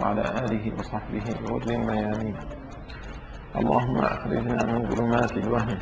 وعلى آله وصحبه الغر الميامين. اللهم أخرجنا من ظلمات الوهم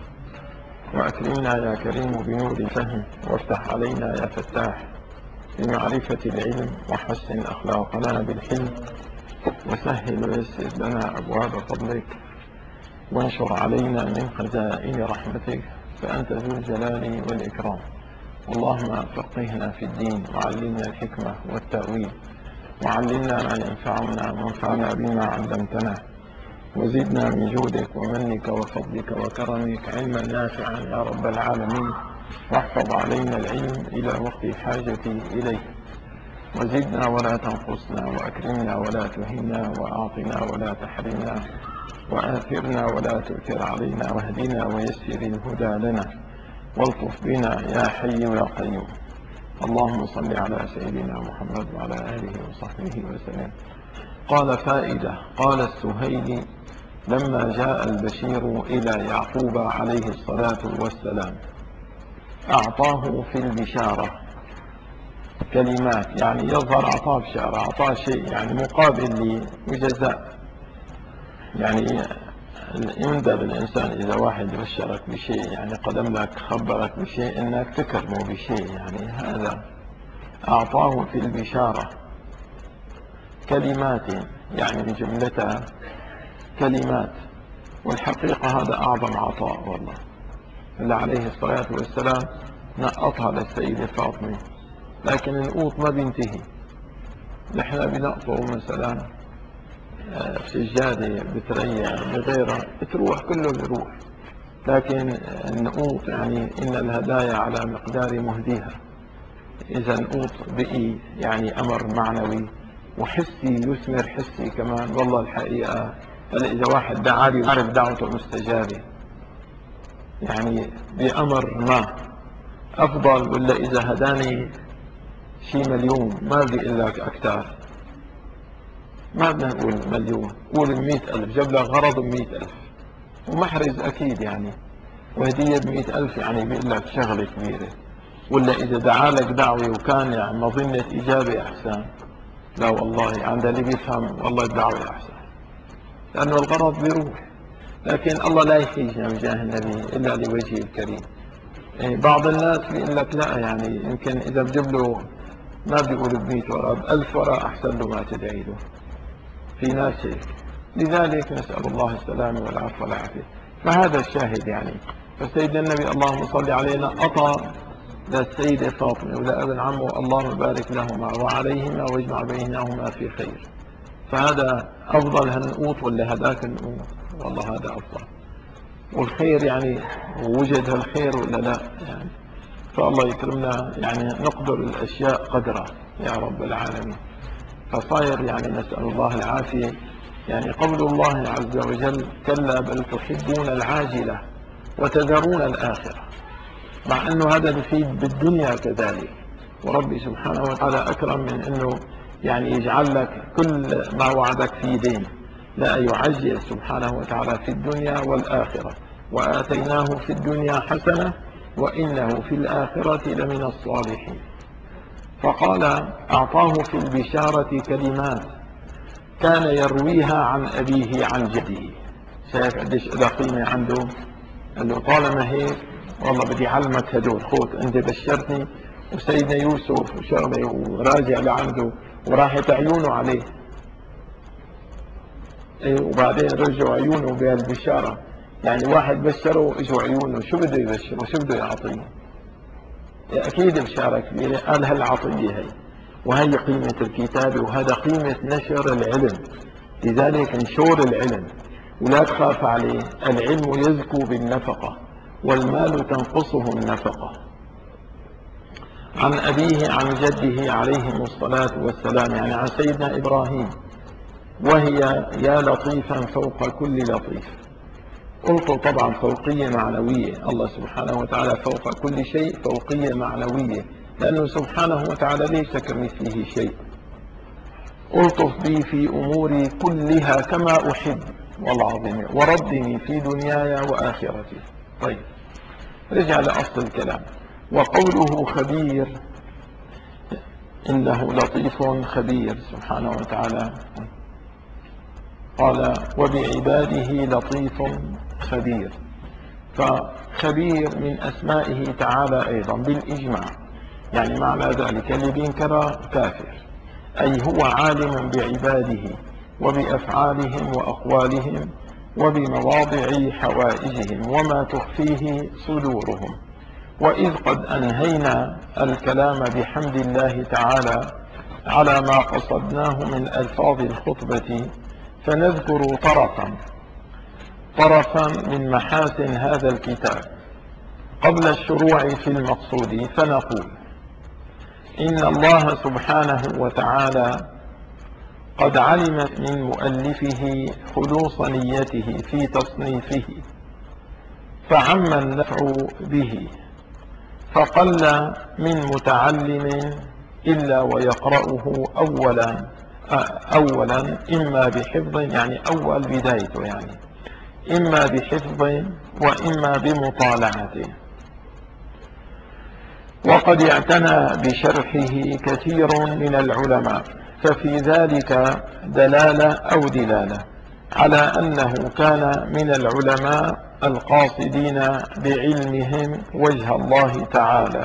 وأكرمنا يا كريم بنور الفهم، وافتح علينا يا فتاح بمعرفة العلم، وحسن أخلاقنا بالحلم، وسهل ويسر لنا أبواب فضلك، وانشر علينا من خزائن رحمتك، فأنت ذو الجلال والإكرام. اللهم فقهنا في الدين، وعلمنا الحكمة والتأويل، وعلمنا ما ينفعنا، وانفعنا بما علمتنا، وزدنا من جودك ومنك وفضلك وكرمك علما نافعا يا رب العالمين. واحفظ علينا العلم إلى وقت الحاجة إليه، وزدنا ولا تنقصنا، وأكرمنا ولا تهنا، وأعطنا ولا تحرمنا، وآثرنا ولا تؤثر علينا، واهدنا ويسر الهدى لنا، والطف بنا يا حي يا قيوم. اللهم صل على سيدنا محمد وعلى آله وصحبه وسلم. قال فائدة: قال السهيلي: لما جاء البشير إلى يعقوب عليه الصلاة والسلام أعطاه في البشارة كلمات، يعني يظهر أعطاه بشارة، أعطاه شيء يعني مقابل وجزاء. يعني يندب الإنسان إذا واحد بشرك بشيء، يعني قدم لك خبرك بشيء، إنك تكرمه بشيء، يعني هذا أعطاه في البشارة كلمات، يعني بجملتها كلمات. والحقيقة هذا أعظم عطاء والله، اللي عليه الصلاة والسلام نقطها للسيدة فاطمة. لكن القوط ما بينتهي، نحن بنقطه مثلا سجادة بتريح بغيرها بتروح، كله بيروح. لكن النقوط يعني إن الهدايا على مقدار مهديها. إذا النقوط بقي يعني أمر معنوي وحسي يثمر حسي كمان. والله الحقيقة إذا واحد دعالي وعرف دعوته مستجابة يعني بأمر ما أفضل، ولا إذا هداني شي مليون ما بدي إقول لك أكثر، ما بدنا نقول مليون، قول 100,000 جاب لك غرض 100,000 ومحرز أكيد يعني، وهدية 100,000 يعني بيقول لك شغلة كبيرة. ولا إذا دعالك دعوة وكان يعني مظنة إجابة أحسن، لا والله عند اللي بيفهم والله الدعوة أحسن، لأنه الغرض بيروح. لكن الله لا يحيجنا بجاه النبي إلا لوجهه الكريم. يعني بعض الناس بيقول لك لا، يعني يمكن إذا بجيب له ما بيقول ب100 ورقة ب1000 ورقة أحسن له ما تدعي له. في ناس هيك، لذلك نسأل الله السلامة والعفو والعافية. فهذا الشاهد يعني. فسيدنا النبي اللهم صل علينا أعطى للسيدة فاطمة ولابن عمه، اللهم بارك لهما وعليهما واجمع بينهما في خير. فهذا أفضل هالنقوط ولا هذاك النقوط؟ والله هذا أفضل. والخير يعني وجد هالخير ولا لا يعني. فالله يكرمنا يعني نقدر الأشياء قدرها يا رب العالمين. فصاير يعني نسأل الله العافية. يعني قول الله عز وجل: كلا بل تحبون العاجلة وتذرون الآخرة، مع أنه هذا بفيد بالدنيا كذلك. وربي سبحانه وتعالى أكرم من أنه يعني يجعل لك كل ما وعدك في دين، لا يعجل سبحانه وتعالى في الدنيا والآخرة. وآتيناه في الدنيا حسنة وإنه في الآخرة لمن الصالحين. فقال: أعطاه في البشارة كلمات كان يرويها عن أبيه عن جده. شايف قديش إذا قيمة عنده؟ قال له: طالما هيك والله بدي أعلمك هدول، خذ أنت بشرتني وسيدنا يوسف وشغله، وراجع لعنده وراحت عيونه عليه. وبعدين رجعوا عيونه بهالبشارة. يعني واحد بشره واجوا عيونه، شو بده يبشره؟ شو بده يعطيه؟ أكيد بشارة كبيرة. قال: هالعطية هي، وهي قيمة الكتابة، وهذا قيمة نشر العلم. لذلك انشور العلم ولا تخاف عليه. العلم يزكو بالنفقة، والمال تنقصه النفقة. عن أبيه عن جده عليهم الصلاة والسلام، يعني عن سيدنا إبراهيم. وهي يا لطيفا فوق كل لطيف. قلت طبعا فوقية معنوية، الله سبحانه وتعالى فوق كل شيء، فوقية معنوية، لأنه سبحانه وتعالى ليس كمثله شيء. ألطف بي في أموري كلها كما أحب والعظيم، وردني في دنياي وآخرتي. طيب رجع لأصل الكلام. وقوله خبير إنه لطيف خبير سبحانه وتعالى. قال وبعباده لطيف خبير، فخبير من أسمائه تعالى أيضا بالإجماع، يعني معنى ذلك اللي بينكر كافر، أي هو عالم بعباده وبأفعالهم وأقوالهم وبمواضع حوائجهم وما تخفيه صدورهم. وإذ قد أنهينا الكلام بحمد الله تعالى على ما قصدناه من ألفاظ الخطبة، فنذكر طرفا من محاسن هذا الكتاب قبل الشروع في المقصود، فنقول إن الله سبحانه وتعالى قد علم من مؤلفه خلوص نيته في تصنيفه، فعم النفع به، فقل من متعلم إلا ويقرأه أولا إما بحفظ، يعني أول بدايته، يعني إما بحفظ وإما بمطالعته. وقد اعتنى بشرحه كثير من العلماء، ففي ذلك دلالة على أنه كان من العلماء القاصدين بعلمهم وجه الله تعالى.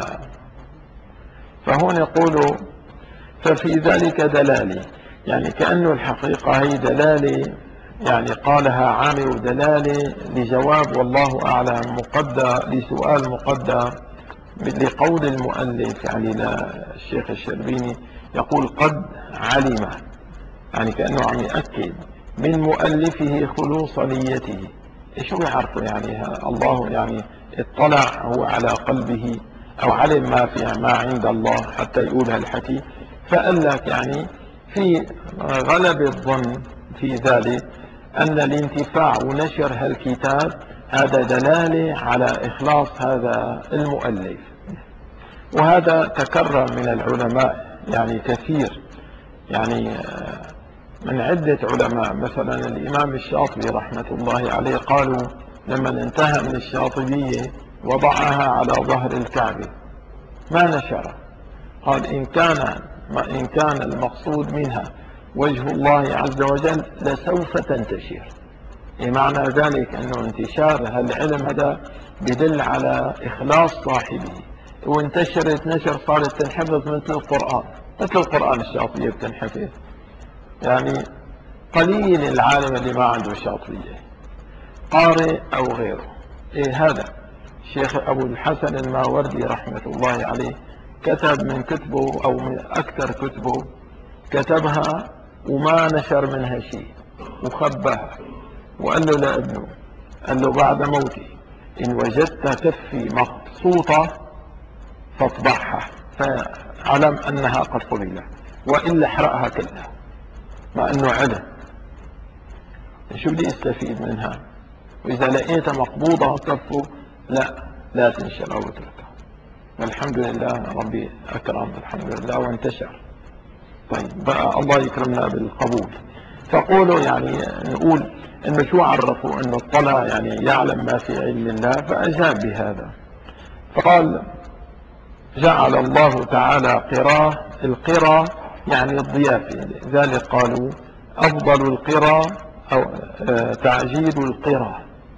فهون يقول ففي ذلك دلالة، يعني كأنه الحقيقة هي دلالة، يعني قالها عامر دلالة لجواب والله أعلم مقدر لسؤال مقدر لقول المؤلف، يعني للشيخ الشربيني يقول قد علم، يعني كأنه عم يأكد من مؤلفه خلوص نيته. شو يعرفه؟ يعني الله يعني اطلع هو على قلبه أو علم ما عند الله حتى يقول هالحكي. فقال لك يعني في غلب الظن في ذلك أن الانتفاع ونشر هالكتاب هذا دلالة على إخلاص هذا المؤلف. وهذا تكرر من العلماء يعني كثير، يعني من عدة علماء، مثلا الإمام الشاطبي رحمة الله عليه قالوا لما انتهى من الشاطبية وضعها على ظهر الكعبة ما نشر، قال إن كان المقصود منها وجه الله عز وجل لسوف تنتشر. معنى ذلك أنه انتشار هالعلم هذا بدل على إخلاص صاحبه، وانتشرت نشر صارت تنحفظ مثل القرآن الشاطبية بتنحفظ. يعني قليل العالم اللي ما عنده شاطبية قارئ أو غيره. هذا الشيخ أبو الحسن الماوردي رحمة الله عليه كتب من كتبه أو من أكثر كتبه كتبها وما نشر منها شيء وخباها، وقال له لابنه، قال له بعد موتي إن وجدت كفي مقصوطة فاطبعها فاعلم أنها قد قبلت، وإلا احرقها كلها، مع أنه علم. شو بدي استفيد منها؟ وإذا لقيتها مقبوضة كفه لا تنشر أو اتركها. والحمد لله ربي أكرم الحمد لله وانتشر. طيب بقى الله يكرمنا بالقبول. فقولوا يعني نقول انه شو عرفوا انه اطلع يعني يعلم ما في علم الله، فاجاب بهذا فقال جعل الله تعالى القرى يعني الضيافة، لذلك قالوا افضل القرى او تعجيل القرى.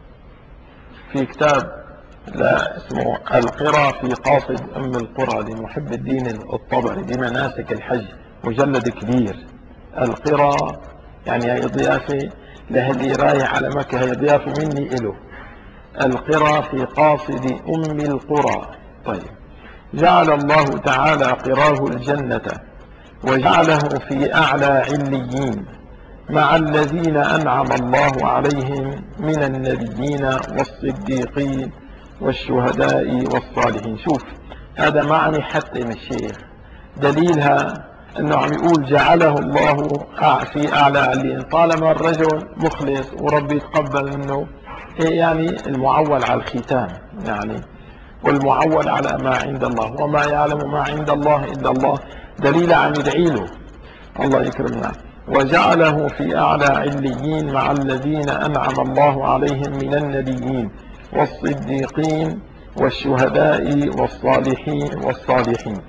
في كتاب لا اسمه القرى في قاصد ام القرى لمحب الدين الطبري بمناسك الحج، مجلد كبير. القرى يعني هي ضيافة لهدي رايح على مكة، هي ضيافة مني إله. القرى في قاصد أم القرى. طيب جعل الله تعالى قراه الجنة وجعله في أعلى عليين مع الذين أنعم الله عليهم من النبيين والصديقين والشهداء والصالحين. شوف هذا معني حتى من الشيخ دليلها انه عم يقول جعله الله في اعلى عليين، طالما الرجل مخلص وربي يتقبل منه، يعني المعول على الختام يعني، والمعول على ما عند الله، وما يعلم ما عند الله الا الله، دليل عم يدعي له الله يكرمنا. وجعله في اعلى عليين مع الذين انعم الله عليهم من النبيين والصديقين والشهداء والصالحين.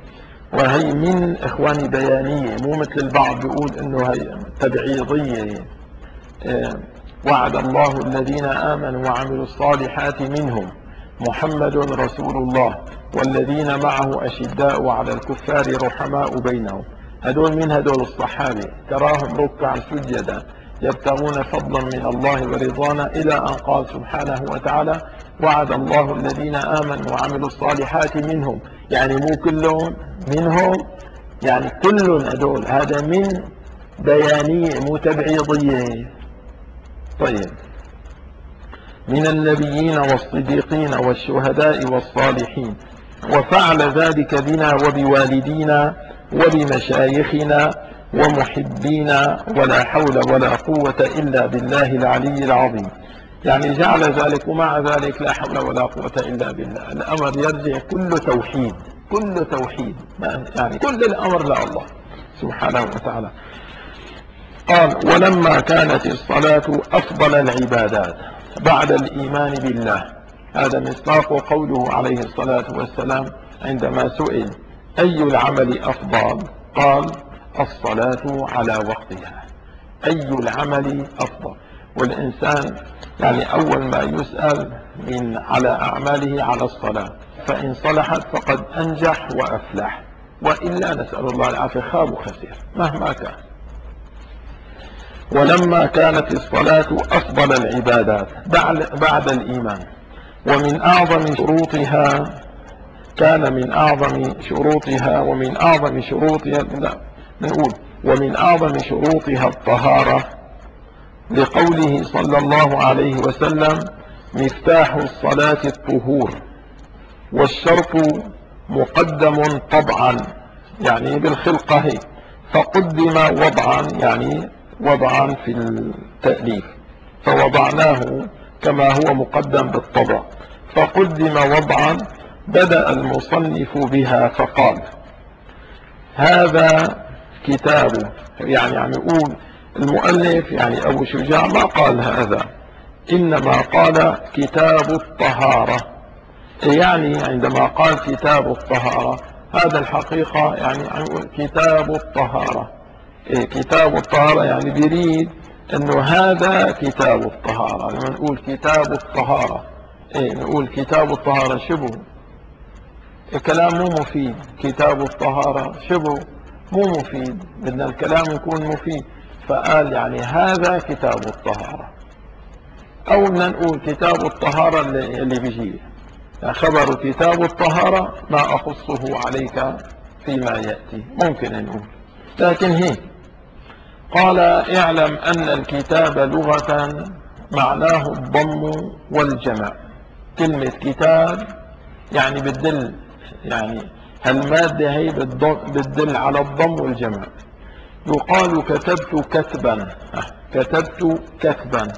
وهي من إخواني بيانية، مو مثل البعض بيقول إنه هي تبعيضية. وعد الله الذين آمنوا وعملوا الصالحات منهم محمد رسول الله والذين معه أشداء على الكفار رحماء بينهم. هدول من هدول الصحابة تراهم ركعا سجدا يبتغون فضلا من الله ورضوانا، إلى أن قال سبحانه وتعالى وعد الله الذين آمنوا وعملوا الصالحات منهم، يعني مو كلهم، منهم يعني كل هدول. هذا من بيانية مو تبعيضية. طيب، من النبيين والصديقين والشهداء والصالحين، وفعل ذلك بنا وبوالدينا وبمشايخنا ومحبينا، ولا حول ولا قوة إلا بالله العلي العظيم. يعني جعل ذلك، ومع ذلك لا حول ولا قوة إلا بالله. الأمر يرجع كله توحيد، كله توحيد، يعني كل الأمر لله سبحانه وتعالى. قال ولما كانت الصلاة أفضل العبادات بعد الإيمان بالله، هذا مصداق قوله عليه الصلاة والسلام عندما سئل أي العمل أفضل، قال الصلاة على وقتها. أي العمل أفضل؟ والإنسان يعني أول ما يسأل من على أعماله على الصلاة، فإن صلحت فقد أنجح وأفلح، وإلا نسأل الله العافية خاب وخسر مهما كان. ولما كانت الصلاة أفضل العبادات بعد الإيمان، ومن أعظم شروطها، كان من أعظم شروطها ومن أعظم شروطها، لا نقول ومن أعظم شروطها الطهارة، لقوله صلى الله عليه وسلم مفتاح الصلاة الطهور، والشرط مقدم طبعا يعني بالخلقة، فقدم وضعا يعني وضعا في التأليف، فوضعناه كما هو مقدم بالطبع، فقدم وضعا. بدأ المصنف بها فقال هذا كتاب، يعني عم يقول المؤلف يعني أبو شجاع ما قال هذا، إنما قال كتاب الطهارة. يعني عندما قال كتاب الطهارة، هذا الحقيقة يعني عم يقول كتاب الطهارة. كتاب الطهارة يعني بيريد انه هذا كتاب الطهارة. لما نقول كتاب الطهارة نقول كتاب الطهارة شبه الكلام مو مفيد، كتاب الطهارة شبه مو مفيد، بدنا الكلام يكون مفيد، فقال يعني هذا كتاب الطهارة. او بدنا نقول كتاب الطهارة اللي بيجي يعني خبر كتاب الطهارة، ما اخصه عليك فيما يأتي، ممكن نقول. لكن هيك قال اعلم أن الكتاب لغة معناه الضم والجمع. كلمة كتاب يعني بتدل، يعني هالمادة هي بتدل على الضم والجمع. يقال كتبت كتبا، كتبت كتبا،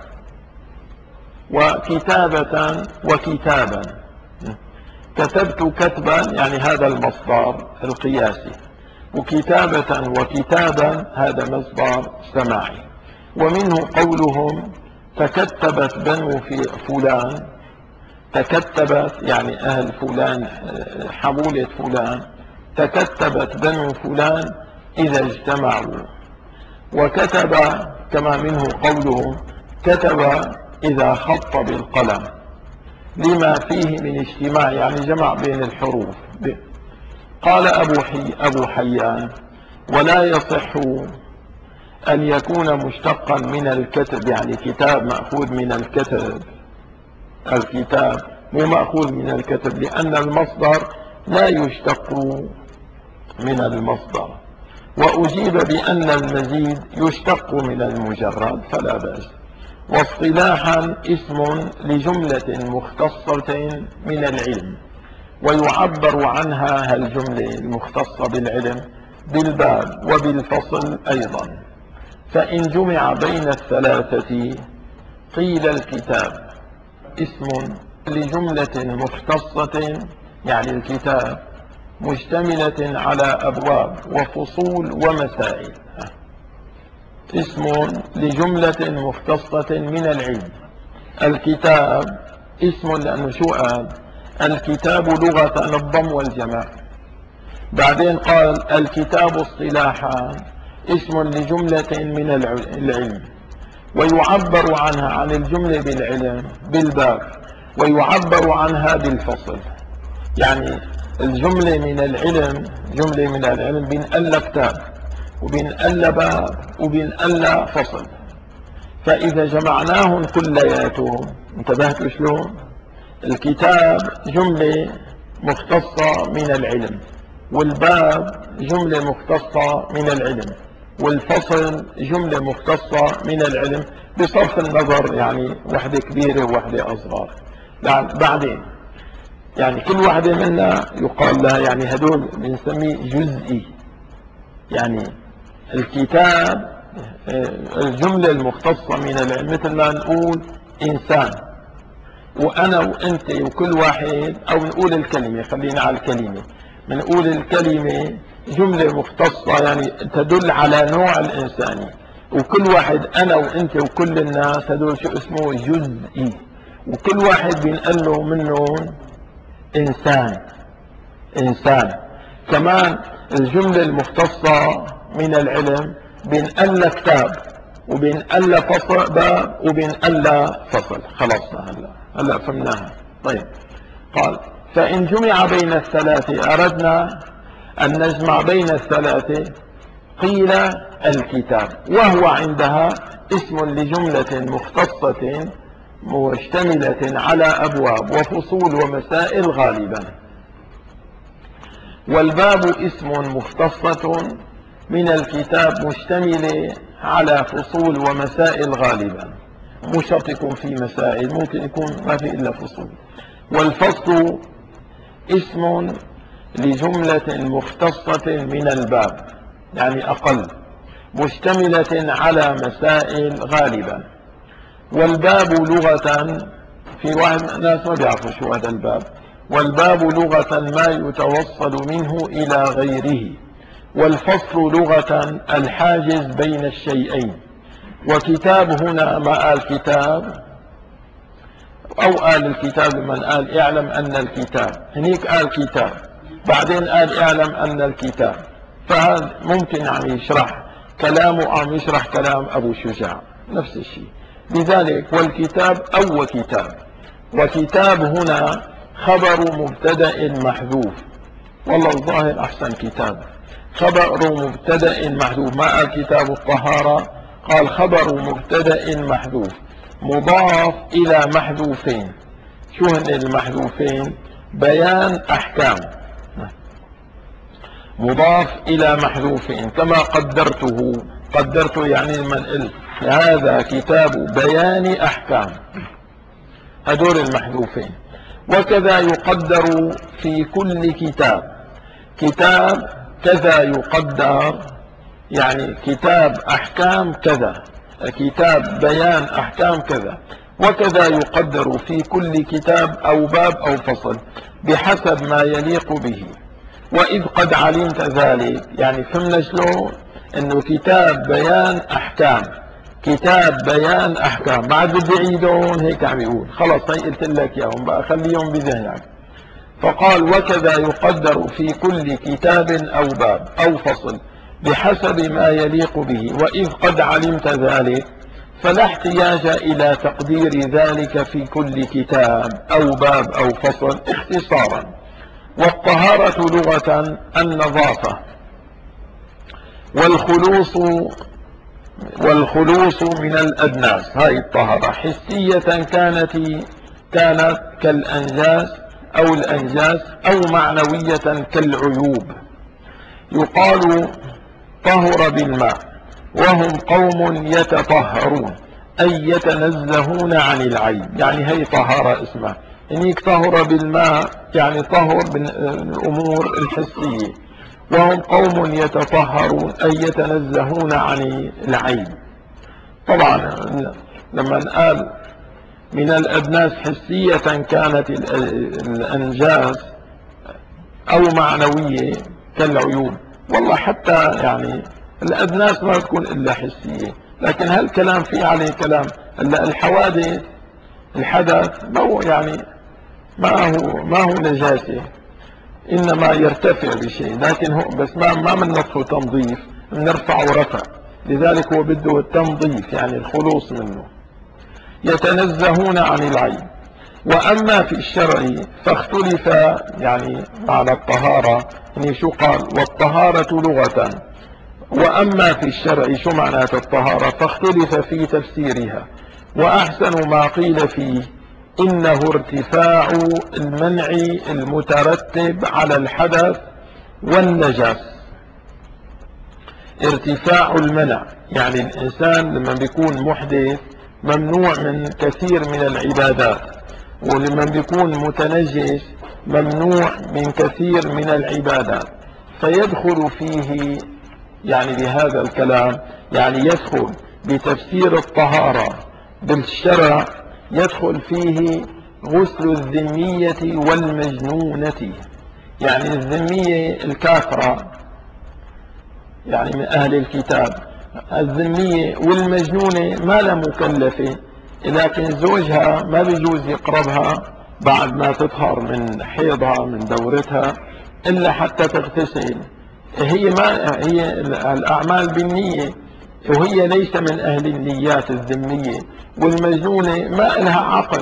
وكتابة وكتابا. كتبت كتبا يعني هذا المصدر القياسي، وكتابة وكتابا هذا مصدر سماعي. ومنه قولهم تكتبت بنو في فلان، تكتبت يعني أهل فلان حمولة فلان، تكتبت بنو فلان إذا اجتمعوا. وكتب كما منه قولهم كتب إذا خط بالقلم، لما فيه من اجتماع يعني جمع بين الحروف. قال أبو حيان ولا يصح أن يكون مشتقا من الكتب، يعني كتاب مأخوذ من الكتب، الكتاب مو مأخوذ من الكتب، لأن المصدر لا يشتق من المصدر. وأجيب بأن المزيد يشتق من المجرد فلا بأس. واصطلاحا اسم لجملة مختصة من العلم، ويعبر عنها الجملة المختصة بالعلم بالباب وبالفصل أيضا. فإن جمع بين الثلاثة قيل الكتاب اسم لجملة مختصة، يعني الكتاب مشتملة على أبواب وفصول ومسائل. اسم لجملة مختصة من العلم. الكتاب اسم لأنه شو قال؟ الكتاب لغة الضم والجمع، بعدين قال الكتاب اصطلاحا اسم لجملة من العلم، ويعبر عنها عن الجملة بالعلم بالباب، ويعبر عنها بالفصل. يعني الجملة من العلم، جملة من العلم بنقل كتاب وبنقل باب وبنقل فصل. فإذا جمعناهم كلياتهم، انتبهتوا شلون؟ الكتاب جملة مختصة من العلم، والباب جملة مختصة من العلم، والفصل جملة مختصة من العلم، بصرف النظر يعني وحدة كبيرة ووحدة أصغر. بعدين يعني كل واحدة منا يقال لها، يعني هدول بنسميه جزئي. يعني الكتاب الجملة المختصة من العلم، مثل ما نقول إنسان، وأنا وأنت وكل واحد، أو نقول الكلمة، خلينا على الكلمة، بنقول الكلمة جملة مختصة يعني تدل على نوع الإنساني، وكل واحد أنا وأنت وكل الناس هدول شو اسمه؟ جزئي، وكل واحد بينقل له منهم إنسان. كمان الجملة المختصة من العلم بينقل كتاب وبينقل فصل باب وبينقل فصل. خلصنا هلا فهمناها. طيب، قال فإن جمع بين الثلاثة، أردنا أن نجمع بين الثلاثة، قيل الكتاب، وهو عندها اسم لجملة مختصة مشتملة على أبواب وفصول ومسائل غالبا. والباب اسم مختصة من الكتاب مشتملة على فصول ومسائل غالبا، مش شرط يكون في مسائل، ممكن يكون ما في إلا فصول. والفصل اسم لجملة مختصة من الباب، يعني أقل، مشتملة على مسائل غالبا. والباب لغة، في واحد ناس ما بيعرفوا شو هذا الباب. والباب لغة ما يتوصل منه إلى غيره. والفصل لغة الحاجز بين الشيئين. وكتاب هنا ما قال كتاب، أو قال الكتاب لمن قال اعلم أن الكتاب، هنيك قال كتاب، بعدين قال اعلم أن الكتاب. فهذا ممكن يعني يشرح كلامه أو يشرح كلام أبو شجاع، نفس الشيء. لذلك والكتاب أو كتاب. وكتاب هنا خبر مبتدأ محذوف، والله الظاهر أحسن كتاب، خبر مبتدأ محذوف، ما قال كتاب الطهارة، قال خبر مبتدأ محذوف مضاف إلى محذوفين. شو هن المحذوفين؟ بيان أحكام، مضاف إلى محذوفين، كما قدرته يعني من قلت هذا كتاب بيان أحكام، هدول المحذوفين. وكذا يقدر في كل كتاب كذا يقدر، يعني كتاب أحكام كذا، كتاب بيان أحكام كذا. وكذا يقدر في كل كتاب أو باب أو فصل بحسب ما يليق به. وإذ قد علمت ذلك، يعني فهمنا شلون إنه كتاب بيان أحكام، كتاب بيان أحكام، ما عاد بدي أعيدهم، هيك عم يقول خلص، هي قلت لك إياهم بقى، خليهم بذهنك. فقال وكذا يقدر في كل كتاب أو باب أو فصل بحسب ما يليق به. وإذ قد علمت ذلك فلا احتياج إلى تقدير ذلك في كل كتاب أو باب أو فصل اختصارا. والطهارة لغة النظافة، والخلوص من الأدناس، هاي الطهارة حسية كانت كالأنجاس أو الأنجاس، أو معنوية كالعيوب. يقال طهر بالماء، وهم قوم يتطهرون أي يتنزهون عن العيب، يعني هي طهارة اسمها. إنك طهر بالماء يعني طهر بالأمور الحسية. وهم قوم يتطهرون أي يتنزهون عن العيب. طبعا لما قال من الأدناس حسية كانت الأنجاس أو معنوية كالعيوب، والله حتى يعني الأدناس ما تكون إلا حسية، لكن هالكلام فيه عليه كلام. إنما يرتفع بشيء، لكن هو بس ما من نصفه تنظيف، نرفع ورفع، لذلك هو بده التنظيف يعني الخلوص منه. يتنزهون عن العيب. وأما في الشرع فاختلف يعني على الطهارة، يعني شو قال؟ والطهارة لغة. وأما في الشرع شو معنى الطهارة؟ فاختلف في تفسيرها. وأحسن ما قيل فيه إنه ارتفاع المنع المترتب على الحدث والنجس. ارتفاع المنع يعني الإنسان لما بيكون محدث ممنوع من كثير من العبادات، ولما بيكون متنجس ممنوع من كثير من العبادات. فيدخل فيه يعني بهذا الكلام، يعني يدخل بتفسير الطهارة بالشرع، يدخل فيه غسل الذمية والمجنونة. يعني الذمية الكافرة يعني من أهل الكتاب، الذمية والمجنونة ما لا مكلفة، لكن زوجها ما بيجوز يقربها بعد ما تطهر من حيضها من دورتها إلا حتى تغتسل. هي الأعمال بالنية، وهي ليس من أهل النيات الذمية. والمجنونة ما لها عقل،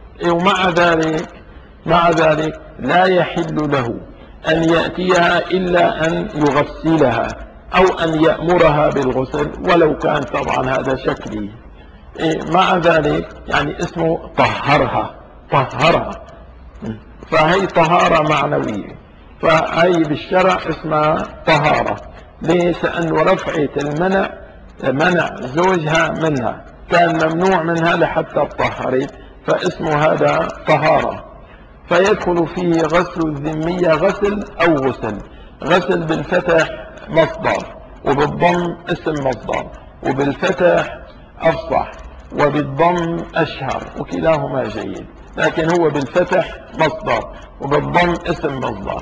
مع ذلك لا يحل له أن يأتيها إلا أن يغسلها أو أن يأمرها بالغسل، ولو كان طبعا هذا شكلي. مع ذلك يعني اسمه طهرها. فهي طهارة معنوية، فهي بالشرع اسمها طهارة. ليس أنه رفعت منع زوجها منها، كان ممنوع منها لحتى طهرت، فاسمه هذا طهارة. فيدخل فيه غسل الذمية غسل أو غسل. غسل بالفتح مصدر، وبالضم اسم مصدر، وبالفتح أفصح، وبالضم أشهر، وكلاهما جيد، لكن هو بالفتح مصدر وبالضم اسم مصدر.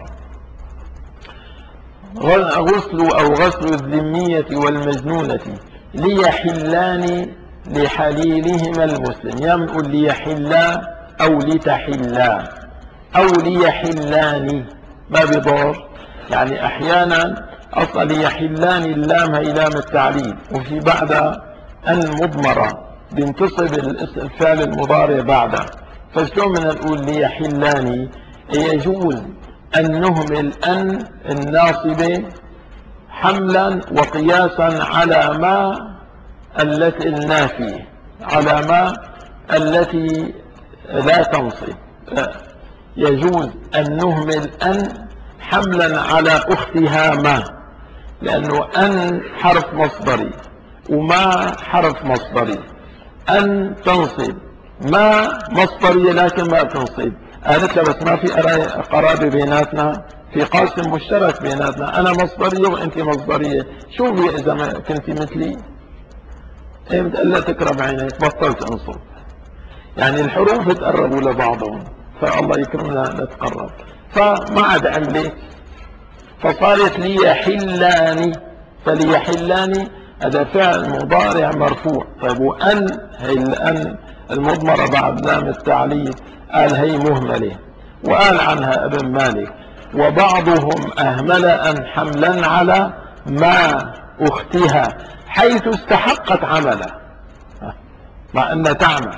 غسل أو غسل الذمية والمجنونة ليحلان لحليلهما المسلم. يعني نقول ليحلا أو لتحلا أو ليحلان، ما بضر. يعني أحيانا أصلا ليحلان اللام هي لام التعليل، وفي بعد أن مضمرة بينتصب الفعل المضارع بعده. فشلون بدنا نقول ليحلان؟ يجوز أن نهمل أن الناصبة حملا وقياسا على ما التي النافية، على ما التي لا تنصب. يجوز أن نهمل أن حملا على أختها ما، لأنه أن حرف مصدري وما حرف مصدري. أن تنصب، ما مصدرية لكن ما تنصب. قالت له بس ما في قرابة بيناتنا، في قاسم مشترك بيناتنا، أنا مصدرية وأنت مصدرية، شو بي إذا ما كنت مثلي؟ إيه بتقول لها تكرم عينيك بطلت أنصب. يعني الحروف تقربوا لبعضهم، فالله يكرمنا نتقرب. فما عاد عملت، فصارت ليحلان. فليحلان هذا فعل مضارع مرفوع. طيب وأن هي الأن المضمرة بعد لام التعليل قال هي مهملة، وقال عنها ابن مالك وبعضهم أهمل أن حملا على ما أختها حيث استحقت عمله، مع أنها تعمل.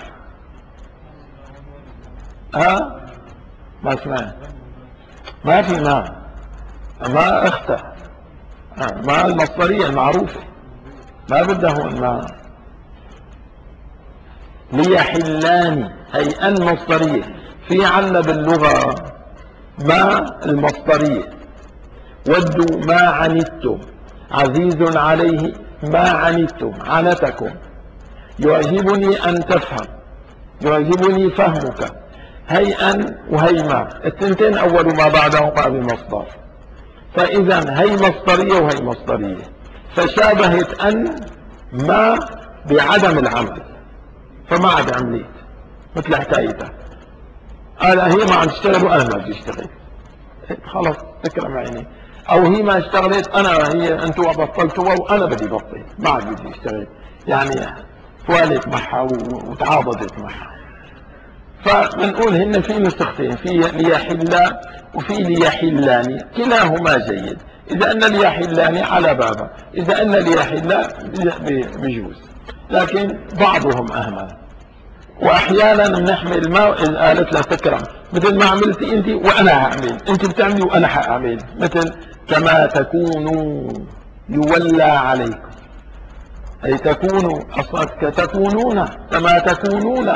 ما اسمع، ما في ما اختها، ما المصدرية المعروفة، ما بدها هون ما. ليحلان هي أن مصدرية. في عنا باللغة ما المصدرية، ودوا ما عنتم، عزيز عليه ما عنتم، عنتكم، يعجبني أن تفهم، يعجبني فهمك. هي أن وهي ما، التنتين أول ما بعدهم قابل مصدر. فإذا هي مصدرية وهي مصدرية، فشابهت أن ما بعدم العمل، فما عاد عمليت مثل حكايتها. قال هي ما عم تشتغل وأنا ما بدي اشتغل، خلص تكرم عيني. أو هي ما اشتغلت، أنتوا بطلتوا وأنا بدي بطل، ما عاد بدي اشتغل. يعني فوالت معها وتعاضدت معها. فبنقول هن في نسختين، في ليحلا وفي ليحلان، كلاهما جيد. إذا أن ليحلان على بابا، إذا أن ليحلا بجوز، لكن بعضهم أهمل. وأحيانا بنحمل ما قالت لا تكرم، مثل ما عملتي أنت وأنا هعمل، أنت بتعملي وأنا هعمل، مثل كما تكونوا يولى عليكم، أي تكونوا أصلك تكونون كما تكونون.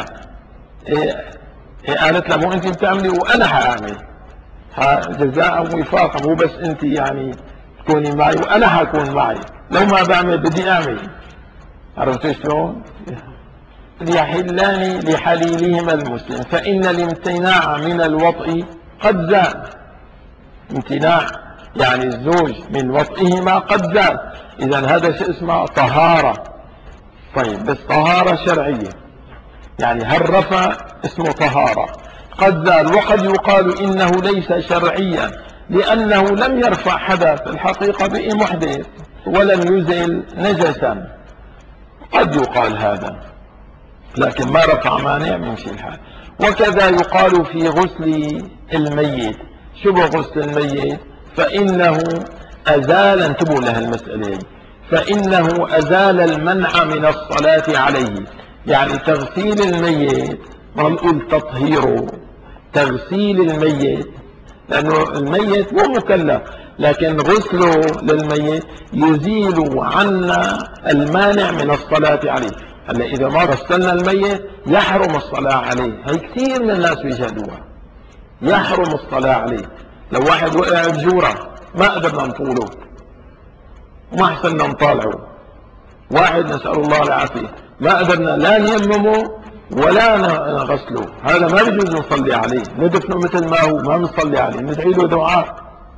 قالت له مو أنت بتعملي وأنا هعمل، جزاء وفاقا، مو بس أنت يعني تكوني معي وأنا هكون معي، لو ما بعمل بدي أعمل. عرفتوا شلون؟ ليحلان لحليلهما المسلم، فإن الامتناع من الوطء قد زاد. امتناع يعني الزوج من وطئهما قد زاد، إذا هذا شيء اسمه طهارة. طيب بس طهارة شرعية، يعني هالرفع اسمه طهارة قد زال. وقد يقال إنه ليس شرعيا لأنه لم يرفع حدث، الحقيقة بقي محدث ولم يزل نجسا، قد يقال هذا، لكن ما رفع مانع من شيء الحال. وكذا يقال في غسل الميت. شبه غسل الميت فإنه أزال، انتبهوا لها المسألة، فإنه أزال المنع من الصلاة عليه. يعني تغسيل الميت، ما نقول تطهيره، تغسيل الميت، لأنه الميت مو مكلف، لكن غسله للميت يزيل عنا المانع من الصلاة عليه. هلا إذا ما غسلنا الميت يحرم الصلاة عليه، هي كثير من الناس بيجهلوها، يحرم الصلاة عليه. لو واحد وقع بجورة ما قدرنا نطوله وما حسنا نطالعه، واحد نسأل الله العافية ما قدرنا لا نيممه ولا نغسله، هذا ما بيجوز نصلي عليه، ندفنه مثل ما هو، ما نصلي عليه، ندعي له دعاء.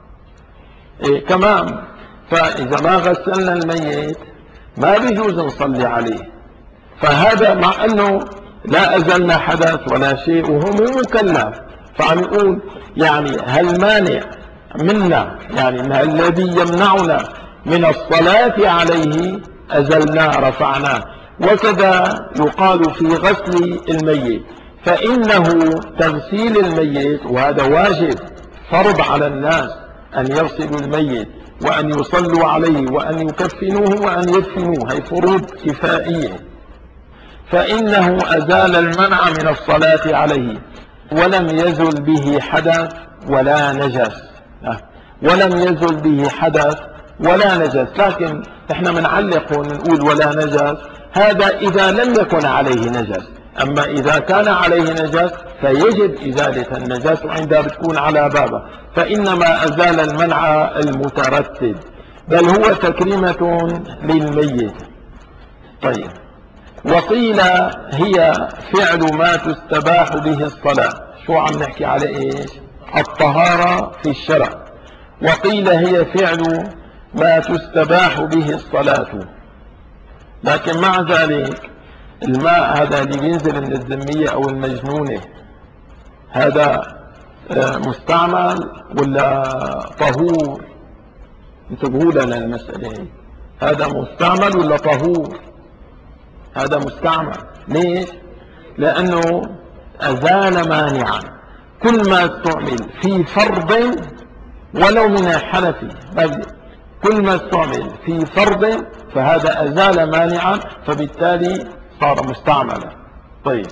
كمان فإذا ما غسلنا الميت ما بيجوز نصلي عليه. فهذا مع أنه لا أزلنا حدث ولا شيء وهو مو مكلف، فعم يقول يعني هل مانع منا، يعني الذي يمنعنا من الصلاة عليه أزلناه رفعناه. وكذا يقال في غسل الميت، فإنه تغسيل الميت، وهذا واجب فرض على الناس أن يغسلوا الميت وأن يصلوا عليه وأن يكفنوه وأن يدفنوه، هي فروض كفائية. فإنه أزال المنع من الصلاة عليه ولم يزل به حدث ولا نجس، ولم يزل به حدث ولا نجس. لكن احنا بنعلق ونقول ولا نجس، هذا إذا لم يكن عليه نجس. أما إذا كان عليه نجس فيجب إزالة النجس، وعندها بتكون على بابه، فإنما أزال المنع المترتب، بل هو تكريمة للميت. طيب، وقيل هي فعل ما تستباح به الصلاة. شو عم نحكي على ايش؟ الطهارة في الشرع. وقيل هي فعل ما تستباح به الصلاة، لكن مع ذلك الماء هذا اللي بينزل من الذمية او المجنونة هذا مستعمل ولا طهور؟ انتبهوا لنا المسألة، هذا مستعمل ولا طهور؟ هذا مستعمل. ليش؟ لأنه أزال مانعا. كل ما استعمل في فرض ولو من الحنفي، كل ما استعمل في فرض فهذا أزال مانعا، فبالتالي صار مستعملا. طيب،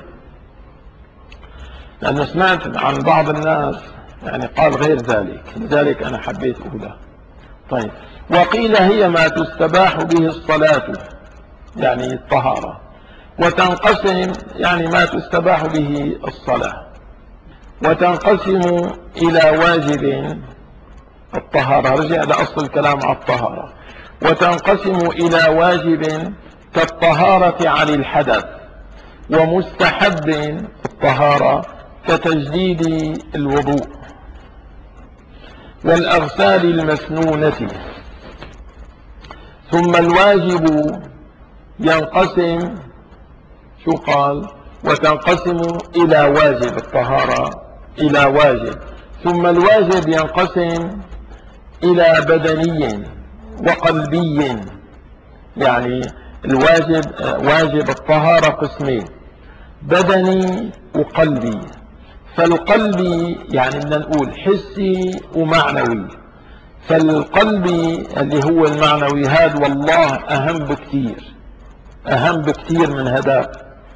لأنه سمعت عن بعض الناس يعني قال غير ذلك، لذلك أنا حبيت أقولها. طيب، وقيل هي ما تستباح به الصلاة، يعني الطهارة، وتنقسم يعني ما تستباح به الصلاة، وتنقسم إلى واجب الطهارة، رجع لأصل الكلام على الطهارة، وتنقسم إلى واجب كالطهارة عن الحدث، ومستحب الطهارة كتجديد الوضوء والأغسال المسنونة. ثم الواجب ينقسم، شو قال؟ وتنقسم إلى واجب الطهارة إلى واجب. ثم الواجب ينقسم إلى بدني وقلبي، يعني الواجب واجب الطهارة قسمين، بدني وقلبي. فالقلبي يعني بدنا نقول حسي ومعنوي، فالقلبي اللي هو المعنوي هذا والله أهم بكثير، أهم بكثير من هذا.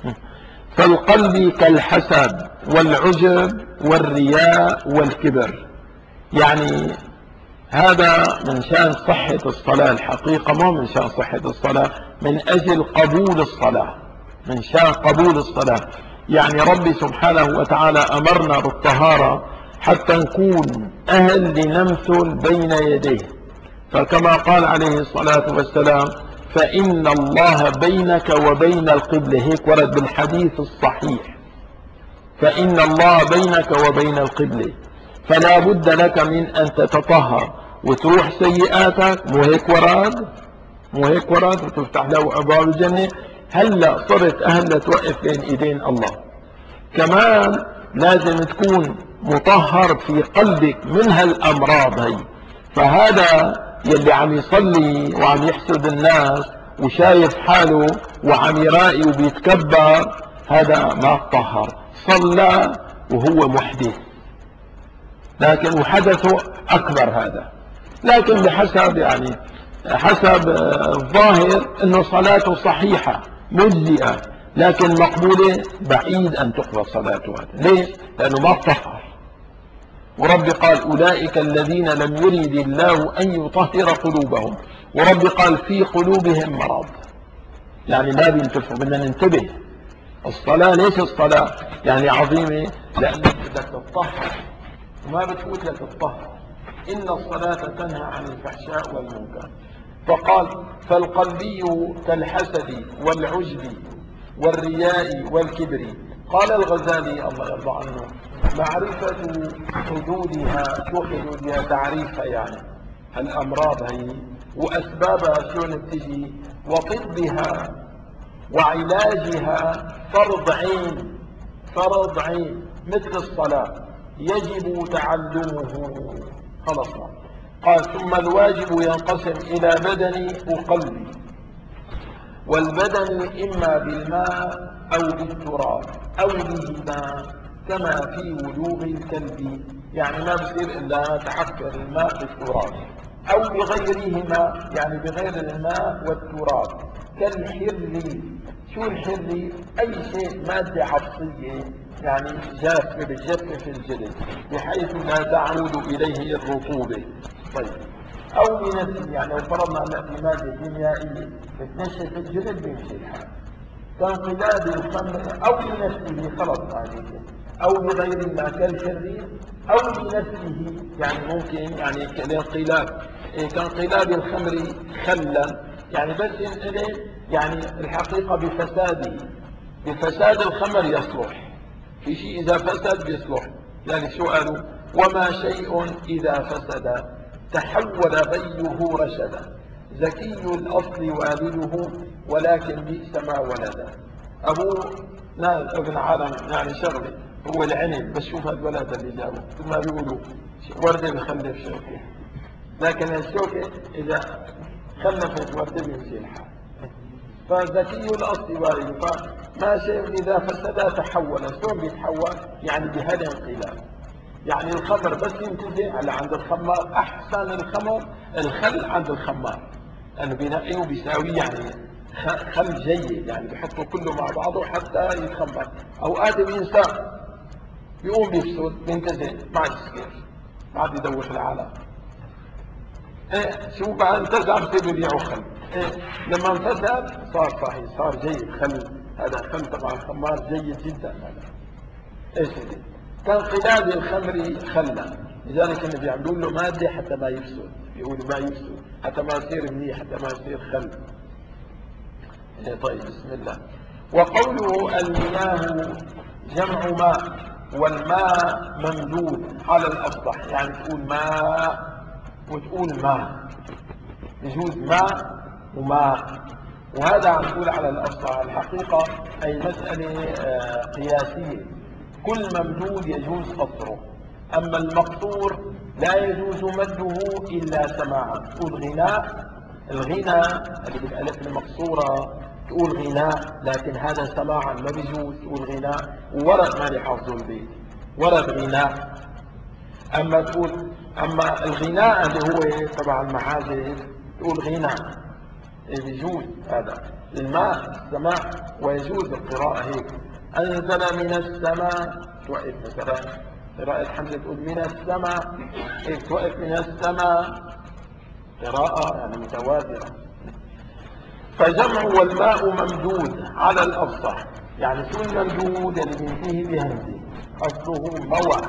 فالقلب كالحسد والعجب والرياء والكبر. يعني هذا من شأن صحة الصلاة الحقيقة، مو من شأن صحة الصلاة، من أجل قبول الصلاة، من شأن قبول الصلاة. يعني ربي سبحانه وتعالى أمرنا بالطهارة حتى نكون أهل لنمثل بين يديه. فكما قال عليه الصلاة والسلام فإن الله بينك وبين القبلة، هيك ورد بالحديث الصحيح، فإن الله بينك وبين القبلة، فلا بد لك من أن تتطهر وتروح سيئاتك. مو هيك ورد؟ مو هيك ورد؟ وتفتح له أبواب الجنة. هلأ صرت أهل توقف بين إيدين الله. كمان لازم تكون مطهر في قلبك من هالأمراض هي. فهذا يلي عم يصلي وعم يحسد الناس وشايف حاله وعم يرائي وبيتكبر، هذا ما تطهر، صلى وهو محدث، لكن وحدثه أكبر هذا. لكن بحسب يعني حسب الظاهر أنه صلاته صحيحة مجزئة، لكن مقبولة بعيد أن تقبل صلاته. ليش؟ لأنه ما تطهر. ورب قال أولئك الذين لم يرد الله أن يطهر قلوبهم، ورب قال في قلوبهم مرض. يعني ما بينتفعوا. بدنا ننتبه. الصلاة ليش الصلاة يعني عظيمة؟ لأنك بدك تطهر وما بتفوت لك تطهر. إن الصلاة تنهى عن الفحشاء والمنكر. فقال فالقلبي كالحسد والعجب والرياء والكبر. قال الغزالي الله يرضى عنه معرفة حدودها، شو حدودها؟ تعريفها يعني الأمراض هي وأسبابها شلون بتجي وطبها وعلاجها فرض عين، فرض عين مثل الصلاة يجب تعلمه. خلص. قال ثم الواجب ينقسم إلى بدني وقلبي. والبدن إما بالماء أو بالتراب أو بهما كما في ولوغ الكلب. يعني ما بصير إلا تحفر الماء بالتراب، أو بغيرهما يعني بغير الماء والتراب كالحر. شو الحر؟ أي شيء مادة عطسية يعني جافة بتجفف الجلد بحيث لا تعود إليه الرطوبة. طيب أو بنفسه، يعني لو فرضنا أن في مادة كيميائية بتنشف الجلد بيمشي الحال كانقلاب الخمر، أو بنفسه خلط عليه، أو بغير ما كالحر أو بنفسه. يعني ممكن يعني كالانقلاب كانقلاب الخمر خلا، يعني بس ينقلب يعني الحقيقة بفساده، بفساد الخمر يصلح. في شيء إذا فسد بيصلح. يعني شو قالوا؟ وما شيء إذا فسد تحول غيه رشدا، ذكي الأصل والده ولكن بئس ما ولد. أبوه نال ابن عالم يعني شغله هو العنب، بس شوف هالولد اللي جابه مثل ما بيقولوا وردة بخلف شوكة، لكن الشوكة إذا خلفت وردة بيمشي الحال. فذكي الأصل والده. فما شيء إذا فسد تحول. شلون بيتحول؟ يعني بهالانقلاب. يعني الخمر بس ينتهي على عند الخمار، أحسن الخمر الخل عند الخمار لأنه بينقيه وبيساويه يعني خل جيد، يعني بيحطوا كله مع بعضه حتى يتخمر. أوقات الإنسان بيقوم بيفسد بينتهي ما عاد يصير، ما عاد يدوخ العالم. شو بقى انتزع بصير يبيعوا خل. لما انفسد صار صحيح، صار جيد خل. هذا خل تبع الخمار جيد جدا. هذا ايش هذي؟ كانقلاب الخمر خلا، لذلك اللي بيعملوا له ماده حتى ما يفسد، بيقولوا ما يفسد حتى ما يصير منيح، حتى ما يصير خل. طيب بسم الله. وقوله المياه جمع ماء، والماء ممدود على الأصح، يعني تقول ماء وتقول ماء، يجوز ماء وماء. وهذا عم نقول على الأصح الحقيقة أي مسألة قياسية. كل ممدود يجوز قصره، أما المقصور لا يجوز مده إلا سماعا. تقول غناء، الغنى اللي بالألف المقصورة تقول غناء، لكن هذا سماعا ما بيجوز تقول غناء، وورد ما يحافظوا البيت ورد غناء. أما تقول أما الغناء اللي هو تبع المعازف تقول غناء، بيجوز هذا الماء السماع، ويجوز القراءة هيك. أنزل من السماء توقف مثلا قراءة حمزة تقول من السماء، هيك توقف من السماء قراءة يعني متواترة. فجمع والماء ممدود على الأفصح، يعني شو الممدود اللي بينتهي بهمزة أصله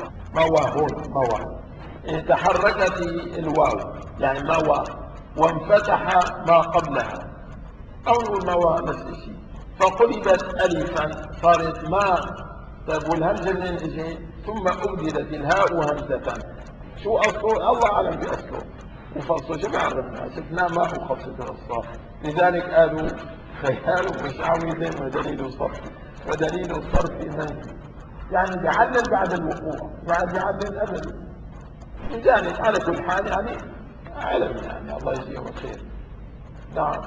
موى تحركت الواو يعني موى، وانفتح ما قبلها أو الموى نفس الشيء، فقلبت ألفا صارت ماء. طيب والهمزة منين اجت؟ ثم أبدلت الهاء همزة. شو أصله؟ الله أعلم بأصله وفصله، شو بيعرفنا؟ شفناه ماء وخفض الصاف. لذلك قالوا خيال مشعوذ ودليل صرف، ودليل الصرف منفي، يعني بيعلل بعد الوقوع، بيعلل أبدا. لذلك على كل حال يعني علم، يعني الله يجزيه الخير. نعم.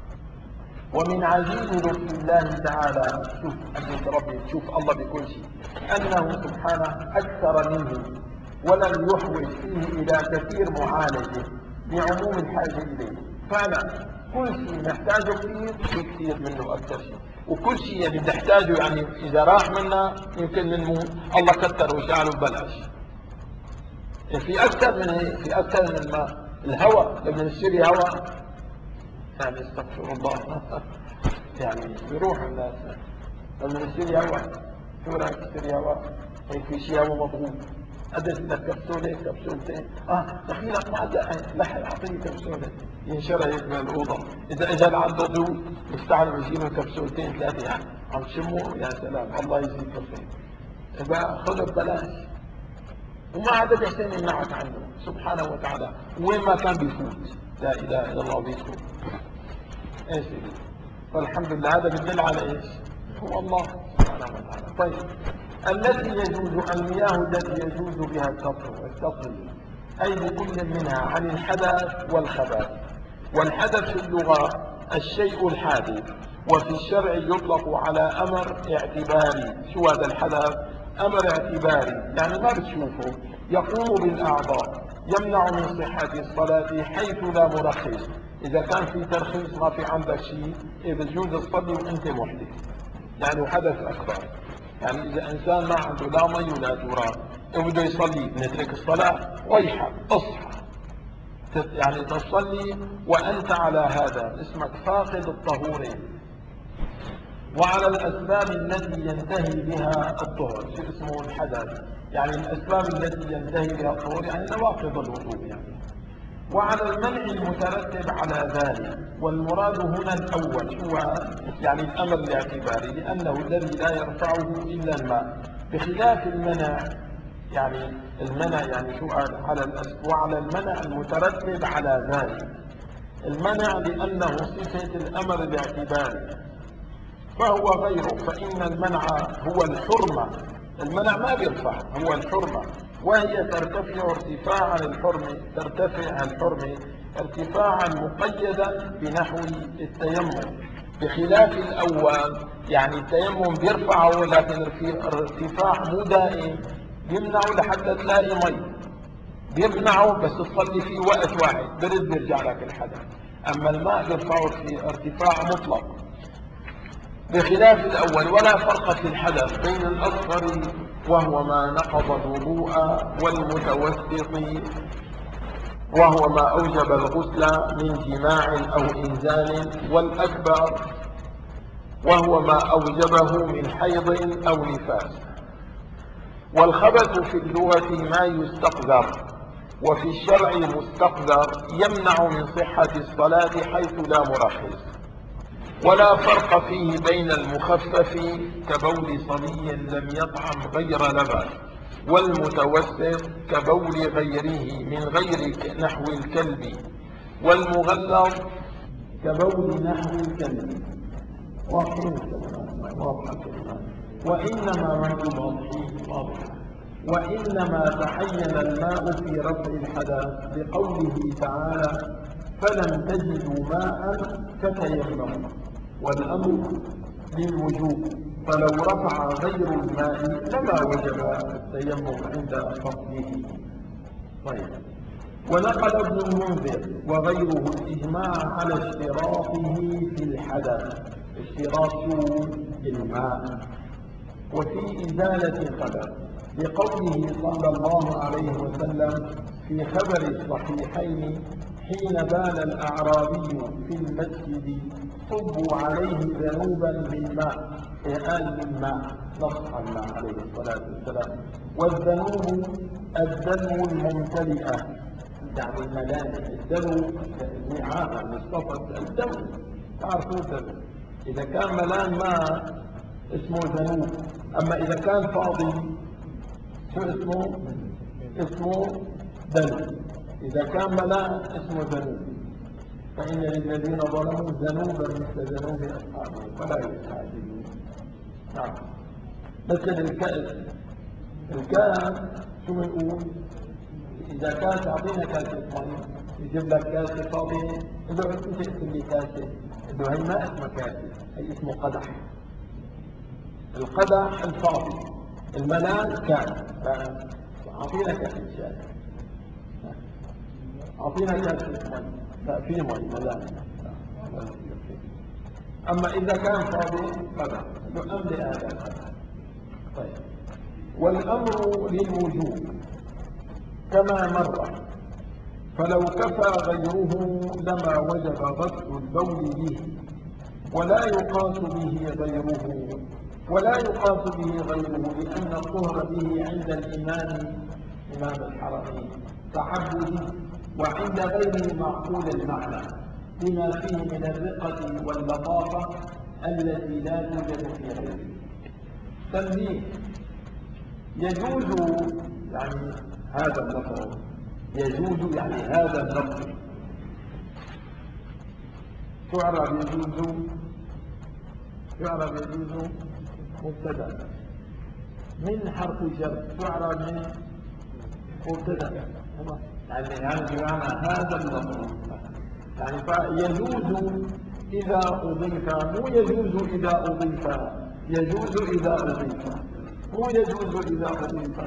ومن عزيز لطف الله تعالى، شوف عزيز ربي، شوف الله بكل شيء، أنه سبحانه أكثر منه ولم يحوج فيه إلى كثير معالجة لعموم الحاجة إليه. فعلا كل شيء نحتاجه فيه كثير منه أكثر شيء، وكل شيء اللي نحتاجه يعني إذا راح منا يمكن نموت، الله كثر وجعله ببلاش. في أكثر من هيك، في أكثر من ما الهواء لما نشتري هواء يعني استغفر الله يعني يروح الناس لما نشتري هواء، شو رايك تشتري هواء؟ هيك في شيء هواء مضغوط، قدرت لك كبسولة كبسولتين، دخيلك ما لحق اعطيني كبسولة، ينشرها هيك من الأوضة. إذا إجا عنده ضيوف يستعلم يجيبوا كبسولتين ثلاثة، يعني عم تشموا يا سلام الله يجزيك الخير، يبقى خذه ببلاش وما عاد بيحسن يمنعك عنه سبحانه وتعالى، وين ما كان بيفوت. لا اله الا الله بيفوت. ايش فالحمد لله هذا بيدل على ايش؟ هو الله سبحانه وتعالى. طيب التي يجوز المياه التي يجوز بها التطهير، اي بكل منها عن الحدث والخبث. والحدث في اللغه الشيء الحادث، وفي الشرع يطلق على امر اعتباري. شو هذا الحدث؟ امر اعتباري يعني ما بتشوفه، يقوم بالاعضاء، يمنع من صحة الصلاة حيث لا مرخص. اذا كان في ترخيص ما في عندك شيء بجوز تصلي وانت محدث، يعني حدث اكبر. يعني اذا انسان ما عنده لا مي ولا تراب وبده يصلي نترك الصلاة؟ ويحك اصحى، يعني تصلي وانت على هذا اسمك فاقد الطهورين. وعلى الأسباب التي ينتهي بها الطهر، شو اسمه الحدث، يعني الأسباب التي ينتهي بها الطهر يعني نواقض الوضوء يعني. وعلى المنع المترتب على ذلك، والمراد هنا الأول هو يعني الأمر الاعتباري، لأنه الذي لا يرفعه إلا الماء، بخلاف المنع يعني المنع يعني شو على وعلى المنع المترتب على ذلك. المنع لأنه صفة الأمر الاعتباري فهو غيره، فإن المنع هو الحرمة، المنع ما بيرفع، هو الحرمة، وهي ترتفع ارتفاعا الحرمة، ترتفع الحرمة ارتفاعا مقيدا بنحو التيمم، بخلاف الأول يعني التيمم بيرفعه لكن ارتفاع مو دائم، بيمنعه لحتى تلاقي مي، بيمنعه بس تصلي فيه وقت واحد برد بيرجع لك الحدث. أما الماء بيرفعه في ارتفاع مطلق بخلاف الأول. ولا فرق في الحدث بين الأصغر وهو ما نقض الوضوء، والمتوسط وهو ما أوجب الغسل من جماع أو إنزال، والأكبر وهو ما أوجبه من حيض أو نفاس. والخبث في اللغة ما يستقذر، وفي الشرع مستقذر يمنع من صحة الصلاة حيث لا مرخص. ولا فرق فيه بين المخفف كبول صبي لم يطعم غير لبن، والمتوسط كبول غيره من غير نحو الكلب، والمغلظ كبول نحو الكلب. وإنما تعين الماء في رفع الحدث بقوله تعالى: فلم تجدوا ماء فتيمموا. والأمر للوجوب، فلو رفع غير الماء لما وجب التيمم عند فضله. طيب. ونقل ابن المنذر وغيره الإجماع على اشتراطه في الحدث، اشتراط الماء وفي إزالة الخبث، لقوله صلى الله عليه وسلم في خبر الصحيحين حين بال الأعرابي في المسجد صبوا عليه ذنوبا من ماء، من ماء نصح الماء عليه الصلاة والسلام، والذنوب الدلو الممتلئة، يعني الملامح الدلو النعامة المصطفى الدلو، تعرفوا الدلو إذا كان ملان ماء اسمه ذنوب، أما إذا كان فاضي شو اسمه؟ اسمه دلو. إذا كان ملان اسمه ذنوب، فإن للذين ظلموا ذنوبا مثل ذنوب أصحابهم فلا يستعجلون. نعم. مثل الكأس، الكأس شو بنقول؟ إذا كان تعطينا كاسة مي يجيب لك كاسة فاضية، إذا أنت اسم لي كاسة، إذا هي ما اسمها كاسة، هي اسمه قدح. القدح الفاضي، الملان كان، أعطينا كاسة شاي، أعطينا كاسة مي، لا في مي ملان. أما إذا كان فاضي قدح، أملئ هذا القدح. طيب. والأمر للوجوب كما مر، فلو كفى غيره لما وجب غسل البول به، ولا يقاس به غيره لأن الطهر به عند الإمام إمام الحرمين تعبدي، وعند غيره معقول المعنى لما فيه من الرقة واللطافة التي لا توجد في غيره. تنبيه: يجوز يعني هذا اللفظ، يجوز يعني هذا اللفظ تعرب يجوز مبتدا من حرف جر، تعرب من مبتدا، يعني بمعنى هذا اللفظ، يعني فيجوز إذا أضيف، مو يجوز إذا أضيف، يجوز إذا أضيف، مو يجوز إذا أضيف،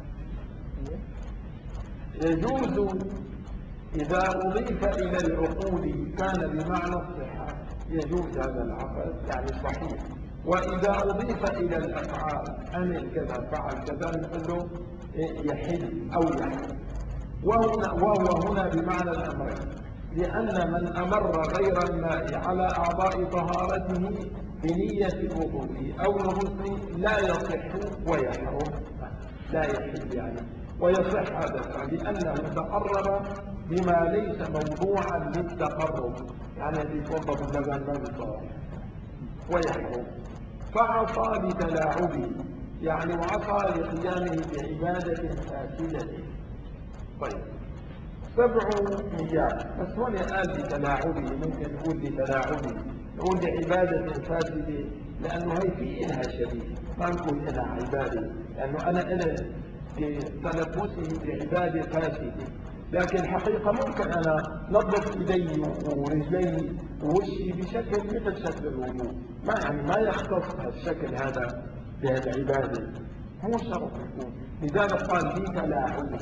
يجوز إذا أضيف إلى العقود كان بمعنى الصحة، يجوز هذا العقد يعني صحيح. وإذا أضيف إلى الأفعال عمل كذا فعل كذا نقول له يحل أو يحل. وهو هنا بمعنى الأمرين، لأن من أمر غير الماء على أعضاء طهارته بنية الوضوء أو الغسل لا يصح ويحرم، لا يحل يعني ويصح هذا الفعل، لأنه تقرب بما ليس موضوعا للتقرب، يعني يتوضا باللبن ما بالصواب، ويحرم. فعصى لتلاعبه يعني وعصى لقيامه بعبادة فاسدة. طيب. 7 مياه، بس هون قال بتلاعبه، ممكن نقول بتلاعبه، نقول بعبادة فاسدة، لأنه هي في إلها شبيه، ما نقول إلها عبادة، لأنه أنا إلى تلبسه بعبادة فاسدة، لكن الحقيقة ممكن أنا نظف إيدي ورجلي ووشي بشكل مثل شكل الوضوء، ما يختص الشكل هذا بهالعبادة، هو شرط يكون، لذلك قال بتلاعبه.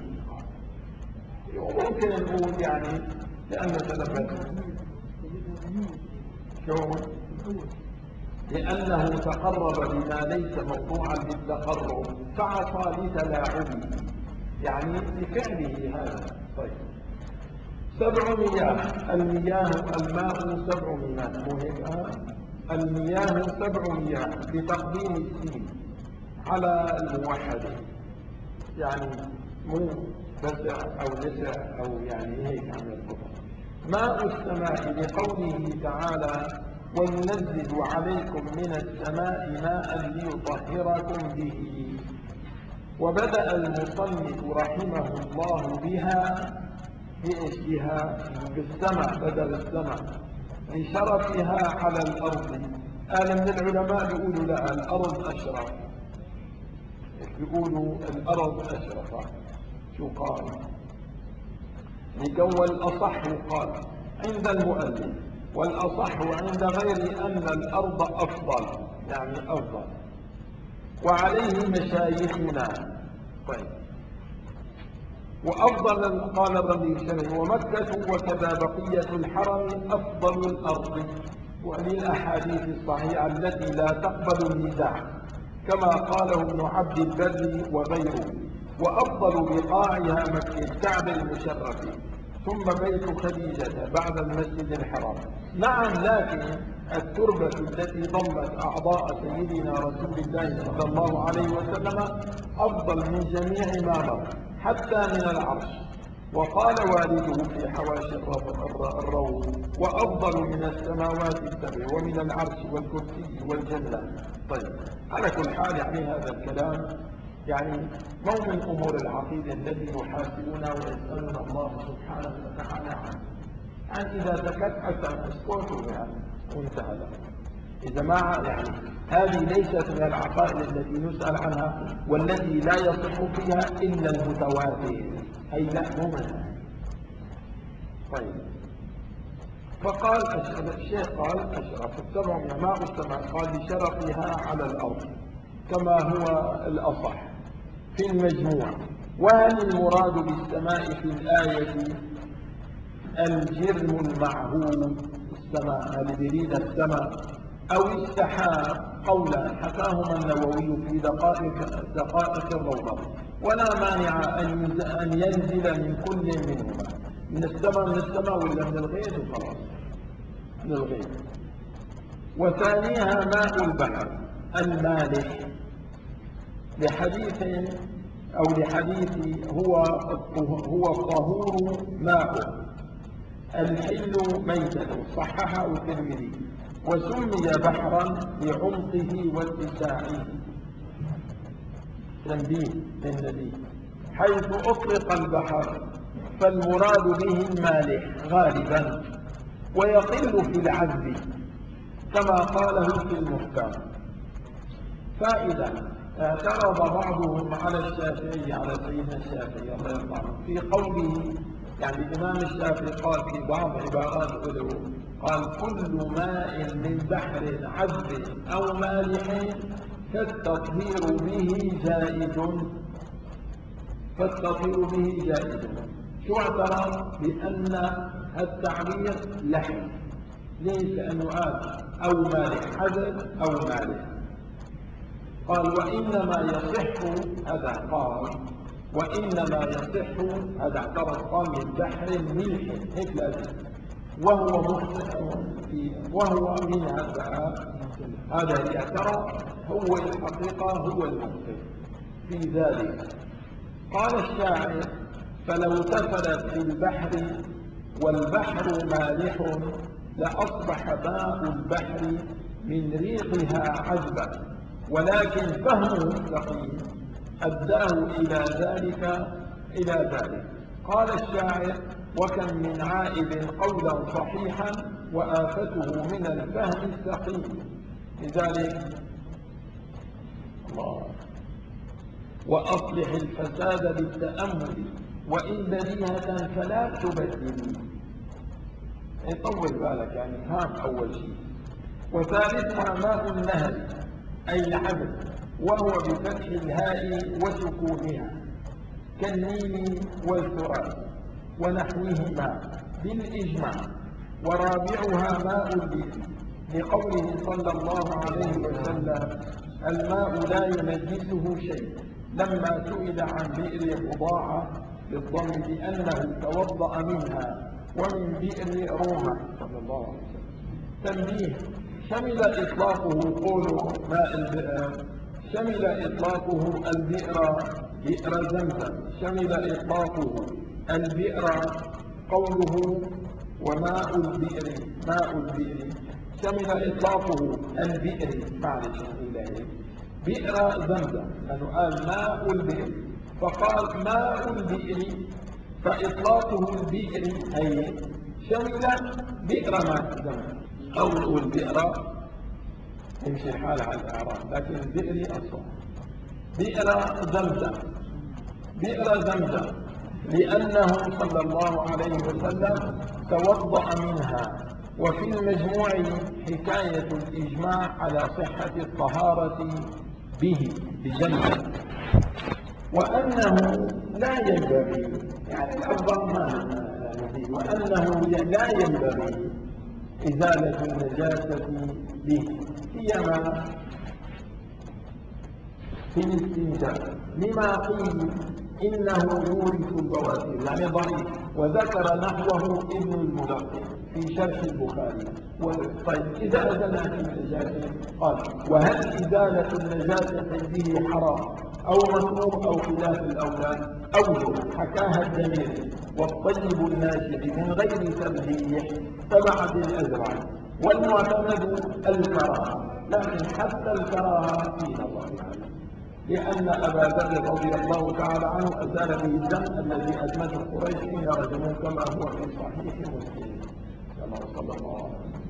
وممكن نقول يعني لأنه تلبس، لأنه تقرب بما ليس موضوعا للتقرب، فعصى لتلاعبه يعني لفعله هذا. طيب. 7 مياه، المياه الماء 7 مياه، مهم المياه 7 مياه بتقديم السين على الموحد، يعني مو تسع أو نسع أو يعني هيك عن الخطأ. ماء السماء لقوله تعالى وينزل عليكم من السماء ماء ليطهركم به. وبدأ المصنف رحمه الله بها بها بالسماء بدل السماء لشرفها على الأرض. من العلماء بيقولوا لا، الأرض أشرف، بيقولوا الأرض أشرف. شو قال؟ لجو الأصح قال عند المؤلف والأصح عند غيري أن الأرض أفضل، يعني أفضل، وعليه مشايخنا. طيب، وأفضل قال الربيع الشرعي ومكة وكذا بقية الحرم أفضل الأرض، وللأحاديث الصحيحة التي لا تقبل النزاع كما قاله ابن عبد البر وغيره. وأفضل بقاعها الكعبة المشرف ثم بيت خديجة بعد المسجد الحرام. نعم، لكن التربة التي ضمت أعضاء سيدنا رسول الله صلى الله عليه وسلم أفضل من جميع ما مر حتى من العرش. وقال والده في حواشي الروض وأفضل من السماوات السبع ومن العرش والكرسي والجنة. طيب، على كل حال يعني هذا الكلام يعني مو من أمور العقيدة التي يحاسبنا ويسألنا الله سبحانه وتعالى عنه. يعني إذا سكت حتى نسكت يعني وانتهى له. إذا ما يعني هذه ليست من العقائد التي نسأل عنها والتي لا يصح فيها إلا المتواتر، أي لا منها. طيب، فقال الشيخ قال أشرف السبع ماء السماء، قال بشرفها على الأرض كما هو الأصح في المجموع. وهل المراد بالسماء في الآية الجرم المعهود السماء، هل يريد السماء أو السحاب؟ قولا حكاهما النووي في دقائق الروضة، ولا مانع أن ينزل من كل منهما، من السماء ولا من الغيث، وخلاص من الغيث. وثانيها ماء البحر المالح، لحديث هو الطهور ماء الحل ميتة، صححه الترمذي. وسمي بحرا لعمقه واتساعه، تنبيه للنبي، حيث أطلق البحر فالمراد به المالح غالبا، ويقل في العذب كما قاله في المحكم. فإذا اعترض بعضهم على الشافعي، على سيدنا الشافعي الله يرضى عنه، في قوله، يعني الإمام الشافعي قال في بعض عبارات له، قال كل ماء من بحر عذب أو مالح فالتطهير به جائز. شو اعترض؟ بأن التعبير لحن، ليس أنه أو مالح، عذب أو مالح. قال وإنما يصح هذا اعترض، قال من بحر ملح هيك لازم، وهو من هذا اعترض، هو الحقيقة هو المخطئ في ذلك. قال الشاعر فلو تفلت في البحر والبحر مالح لأصبح ماء البحر من ريقها عذبا، ولكن فهمه السقيم أداه إلى ذلك. قال الشاعر وكم من عائد قولا صحيحا وآفته من الفهم السقيم. لذلك الله وأصلح الفساد بالتأمل وإن بديهة فلا تبدل. يطول بالك يعني فهم أول شيء. وثالثها ماء النهر أي العذب، وهو بفتح الهاء وسكونها كالنيل والفرات ونحوهما بالإجماع. ورابعها ماء البئر، لقوله صلى الله عليه وسلم الماء لا ينجسه شيء، لما سئل عن بئر بضاعة بالضم بأنه توضأ منها ومن بئر روما صلى الله عليه وسلم. تنبيه، شمل إطلاقه بئر زمزم، شمل إطلاقه البئر قوله وماء البئر شمل إطلاقه البئر بئر زمزم، لأنه قال ماء البئر فقال ماء البئر، فإطلاقه البئر أي شمل بئر ماء زمزم، أو نقول بئر يمشي الحال على الإعراب، لكن البئر أصلا بئر زمزم لأنه صلى الله عليه وسلم توضأ منها وفي المجموع حكاية الإجماع على صحة الطهارة به بجنة، وأنه لا ينبغي، يعني الأفضل ما نفيد، وأنه لا ينبغي إزالة النجاسة به سيما في الاستنجاء، لما قيل إنه يورث البواسير، يعني ضعيف، وذكر نحوه ابن الملقن في شرح البخاري. طيب إذا أزلنا في النجاسة قال: وهل إزالة النجاسة به حرام أو مكروه أو خلاف الأولى؟ أوجه حكاها الدميري والطيب الناشئ من غير ترجيح تبع بالأزرع، والمعتمد الكراهة، لكن حتى الكراهة في نظر، لأن أبا ذر رضي الله تعالى عنه أزال به الدم الذي أدمته قريش حين رجموه، كما هو في صحيح مسلم، كما صلى الله عليه وسلم.